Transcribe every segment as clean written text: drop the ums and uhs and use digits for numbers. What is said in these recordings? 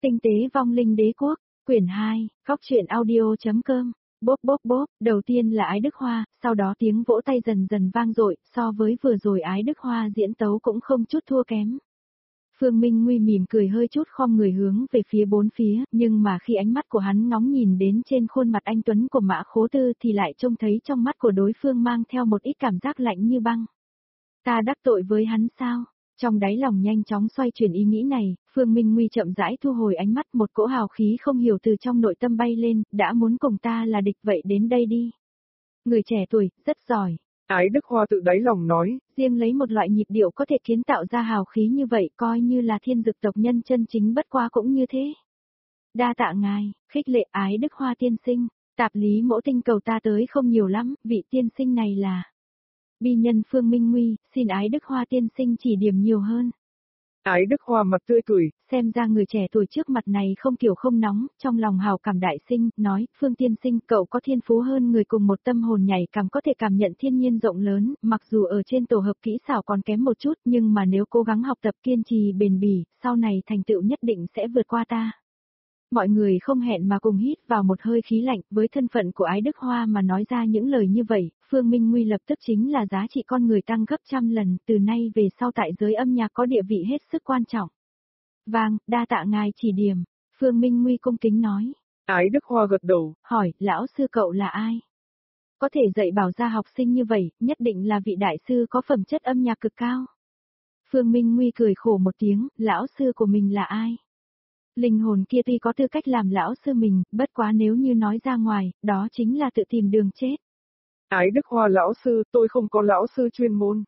Tinh tế vong linh đế quốc, quyển 2, góc truyện audio.com, bốp bốp bốp, đầu tiên là Ái Đức Hoa, sau đó tiếng vỗ tay dần dần vang dội, so với vừa rồi Ái Đức Hoa diễn tấu cũng không chút thua kém. Phương Minh Nguy mỉm cười hơi chút khom người hướng về phía bốn phía, nhưng mà khi ánh mắt của hắn ngóng nhìn đến trên khuôn mặt anh Tuấn của Mã Khố Tư thì lại trông thấy trong mắt của đối phương mang theo một ít cảm giác lạnh như băng. Ta đắc tội với hắn sao? Trong đáy lòng nhanh chóng xoay chuyển ý nghĩ này, Phương Minh Nguy chậm rãi thu hồi ánh mắt, một cỗ hào khí không hiểu từ trong nội tâm bay lên, đã muốn cùng ta là địch vậy đến đây đi. Người trẻ tuổi, rất giỏi. Ái Đức Hoa tự đáy lòng nói, riêng lấy một loại nhịp điệu có thể kiến tạo ra hào khí như vậy coi như là thiên dực tộc nhân chân chính, bất quá cũng như thế. Đa tạ ngài, khích lệ Ái Đức Hoa tiên sinh, tạp lý mẫu tinh cầu ta tới không nhiều lắm, vị tiên sinh này là... Bi nhân Phương Minh Nguy, xin Ái Đức Hoa tiên sinh chỉ điểm nhiều hơn. Ái Đức Hoa mặt tươi cười, xem ra người trẻ tuổi trước mặt này không kiểu không nóng, trong lòng hào cảm đại sinh, nói, Phương tiên sinh, cậu có thiên phú hơn người cùng một tâm hồn nhảy cảm, có thể cảm nhận thiên nhiên rộng lớn, mặc dù ở trên tổ hợp kỹ xảo còn kém một chút, nhưng mà nếu cố gắng học tập kiên trì bền bỉ, sau này thành tựu nhất định sẽ vượt qua ta. Mọi người không hẹn mà cùng hít vào một hơi khí lạnh, với thân phận của Ái Đức Hoa mà nói ra những lời như vậy, Phương Minh Nguy lập tức chính là giá trị con người tăng gấp trăm lần, từ nay về sau tại giới âm nhạc có địa vị hết sức quan trọng. Vâng, đa tạ ngài chỉ điểm, Phương Minh Nguy cung kính nói. Ái Đức Hoa gật đầu, hỏi, lão sư cậu là ai? Có thể dạy bảo ra học sinh như vậy, nhất định là vị đại sư có phẩm chất âm nhạc cực cao. Phương Minh Nguy cười khổ một tiếng, lão sư của mình là ai? Linh hồn kia tuy có tư cách làm lão sư mình, bất quá nếu như nói ra ngoài, đó chính là tự tìm đường chết. Ái Đức Hoa lão sư, tôi không có lão sư chuyên môn.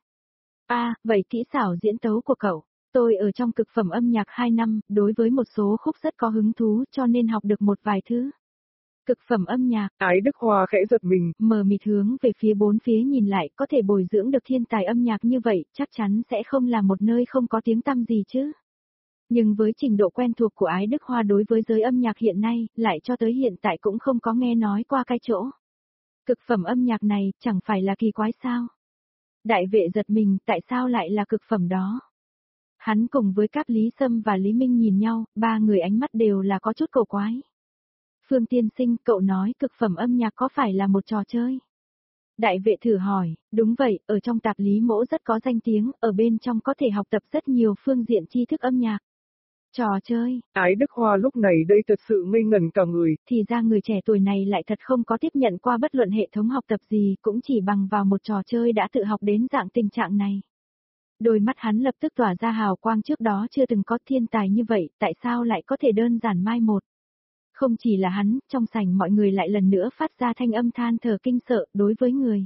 Vậy kỹ xảo diễn tấu của cậu, tôi ở trong cực phẩm âm nhạc 2 năm, đối với một số khúc rất có hứng thú cho nên học được một vài thứ. Cực phẩm âm nhạc, Ái Đức Hoa khẽ giật mình, mờ mịt hướng về phía bốn phía nhìn lại, có thể bồi dưỡng được thiên tài âm nhạc như vậy, chắc chắn sẽ không là một nơi không có tiếng tăm gì chứ. Nhưng với trình độ quen thuộc của Ái Đức Hoa đối với giới âm nhạc hiện nay, lại cho tới hiện tại cũng không có nghe nói qua cái chỗ. Cực phẩm âm nhạc này, chẳng phải là kỳ quái sao? Đại vệ giật mình, tại sao lại là cực phẩm đó? Hắn cùng với các Lý Sâm và Lý Minh nhìn nhau, ba người ánh mắt đều là có chút cổ quái. Phương tiên sinh, cậu nói cực phẩm âm nhạc có phải là một trò chơi? Đại vệ thử hỏi, đúng vậy, ở trong tạp lý mỗ rất có danh tiếng, ở bên trong có thể học tập rất nhiều phương diện tri thức âm nhạc. Trò chơi. Ái Đức Hoa lúc này đây thật sự ngây ngẩn cả người. Thì ra người trẻ tuổi này lại thật không có tiếp nhận qua bất luận hệ thống học tập gì, cũng chỉ bằng vào một trò chơi đã tự học đến dạng tình trạng này. Đôi mắt hắn lập tức tỏa ra hào quang, trước đó chưa từng có thiên tài như vậy, tại sao lại có thể đơn giản mai một. Không chỉ là hắn, trong sảnh mọi người lại lần nữa phát ra thanh âm than thở kinh sợ đối với người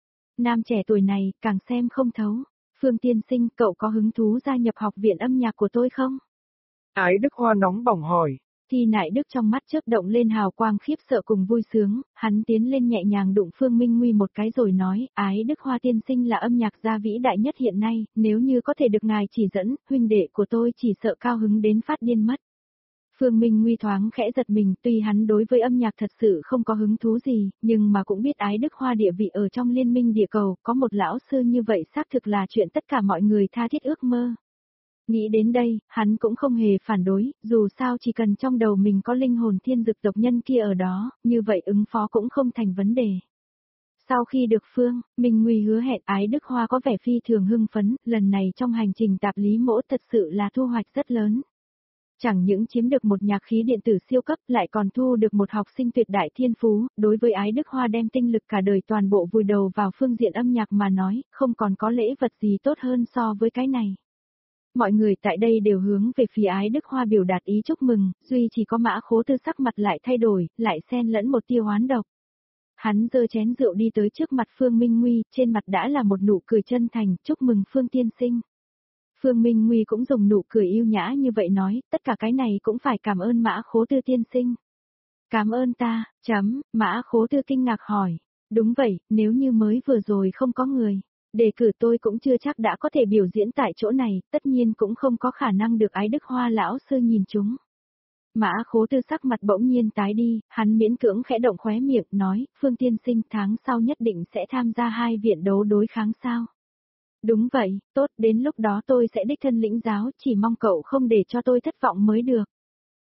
nam trẻ tuổi này, càng xem không thấu. Phương tiên sinh, cậu có hứng thú gia nhập học viện âm nhạc của tôi không? Ái Đức Hoa nóng bỏng hỏi. Thi Nại Đức trong mắt chớp động lên hào quang khiếp sợ cùng vui sướng, hắn tiến lên nhẹ nhàng đụng Phương Minh Nguy một cái rồi nói, Ái Đức Hoa tiên sinh là âm nhạc gia vĩ đại nhất hiện nay, nếu như có thể được ngài chỉ dẫn, huynh đệ của tôi chỉ sợ cao hứng đến phát điên mất. Phương Minh Nguy thoáng khẽ giật mình, tuy hắn đối với âm nhạc thật sự không có hứng thú gì, nhưng mà cũng biết Ái Đức Hoa địa vị ở trong liên minh địa cầu, có một lão sư như vậy xác thực là chuyện tất cả mọi người tha thiết ước mơ. Nghĩ đến đây, hắn cũng không hề phản đối, dù sao chỉ cần trong đầu mình có linh hồn thiên dực tộc nhân kia ở đó, như vậy ứng phó cũng không thành vấn đề. Sau khi được Phương Minh Nguy hứa hẹn, Ái Đức Hoa có vẻ phi thường hưng phấn, lần này trong hành trình tạp lý mỗ thật sự là thu hoạch rất lớn. Chẳng những chiếm được một nhạc khí điện tử siêu cấp, lại còn thu được một học sinh tuyệt đại thiên phú, đối với Ái Đức Hoa đem tinh lực cả đời toàn bộ vùi đầu vào phương diện âm nhạc mà nói, không còn có lễ vật gì tốt hơn so với cái này. Mọi người tại đây đều hướng về phía Ái Đức Hoa biểu đạt ý chúc mừng, duy chỉ có Mã Khố Tư sắc mặt lại thay đổi, lại xen lẫn một tia oán độc. Hắn giơ chén rượu đi tới trước mặt Phương Minh Nguy, trên mặt đã là một nụ cười chân thành, chúc mừng Phương tiên sinh. Phương Minh Nguy cũng dùng nụ cười yêu nhã như vậy nói, tất cả cái này cũng phải cảm ơn Mã Khố Tư tiên sinh. Cảm ơn ta, Mã Khố Tư kinh ngạc hỏi. Đúng vậy, nếu như mới vừa rồi không có người đề cử tôi cũng chưa chắc đã có thể biểu diễn tại chỗ này, tất nhiên cũng không có khả năng được Ái Đức Hoa lão sư nhìn chúng. Mã Khố Tư sắc mặt bỗng nhiên tái đi, hắn miễn cưỡng khẽ động khóe miệng, nói, Phương tiên sinh tháng sau nhất định sẽ tham gia 2 viện đấu đối kháng sao? Đúng vậy, tốt, đến lúc đó tôi sẽ đích thân lĩnh giáo, chỉ mong cậu không để cho tôi thất vọng mới được.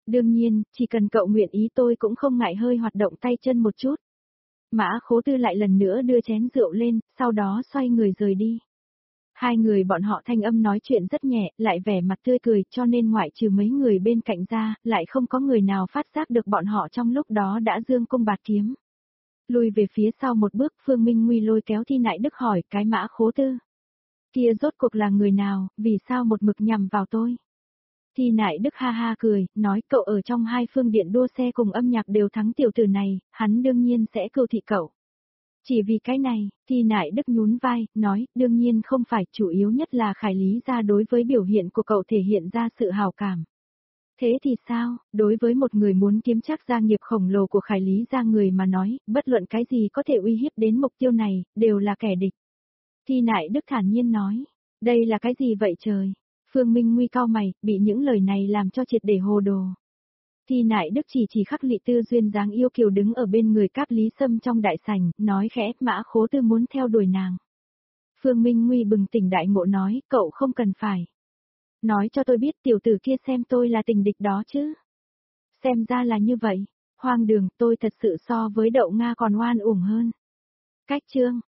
Đương nhiên, chỉ cần cậu nguyện ý tôi cũng không ngại hơi hoạt động tay chân một chút. Mã Khố Tư lại lần nữa đưa chén rượu lên, sau đó xoay người rời đi. Hai người bọn họ thanh âm nói chuyện rất nhẹ, lại vẻ mặt tươi cười, cho nên ngoại trừ mấy người bên cạnh ra, lại không có người nào phát giác được bọn họ trong lúc đó đã dương cung bạt kiếm. Lùi về phía sau một bước, Phương Minh Nguy lôi kéo Thi Nại Đức hỏi cái Mã Khố Tư. Kia rốt cuộc là người nào, vì sao một mực nhằm vào tôi? Thi Nại Đức ha ha cười, nói cậu ở trong hai phương điện đua xe cùng âm nhạc đều thắng tiểu tử này, hắn đương nhiên sẽ cưu thị cậu. Chỉ vì cái này, Thi Nại Đức nhún vai, nói, đương nhiên không phải, chủ yếu nhất là Khải Lý gia đối với biểu hiện của cậu thể hiện ra sự hào cảm. Thế thì sao, đối với một người muốn kiếm chắc gia nghiệp khổng lồ của Khải Lý gia người mà nói, bất luận cái gì có thể uy hiếp đến mục tiêu này, đều là kẻ địch. Thi Nại Đức thản nhiên nói, đây là cái gì vậy trời? Phương Minh Nguy cau mày, bị những lời này làm cho triệt để hồ đồ. Thi Nại Đức chỉ khắc Lị Tư duyên dáng yêu kiều đứng ở bên người Cáp Lý Sâm trong đại sảnh, nói khẽ, Mã Khố Tư muốn theo đuổi nàng. Phương Minh Nguy bừng tỉnh đại ngộ nói, cậu không cần phải. Nói cho tôi biết tiểu tử kia xem tôi là tình địch đó chứ. Xem ra là như vậy. Hoang đường, tôi thật sự so với đậu Nga còn oan uổng hơn. Cách chương.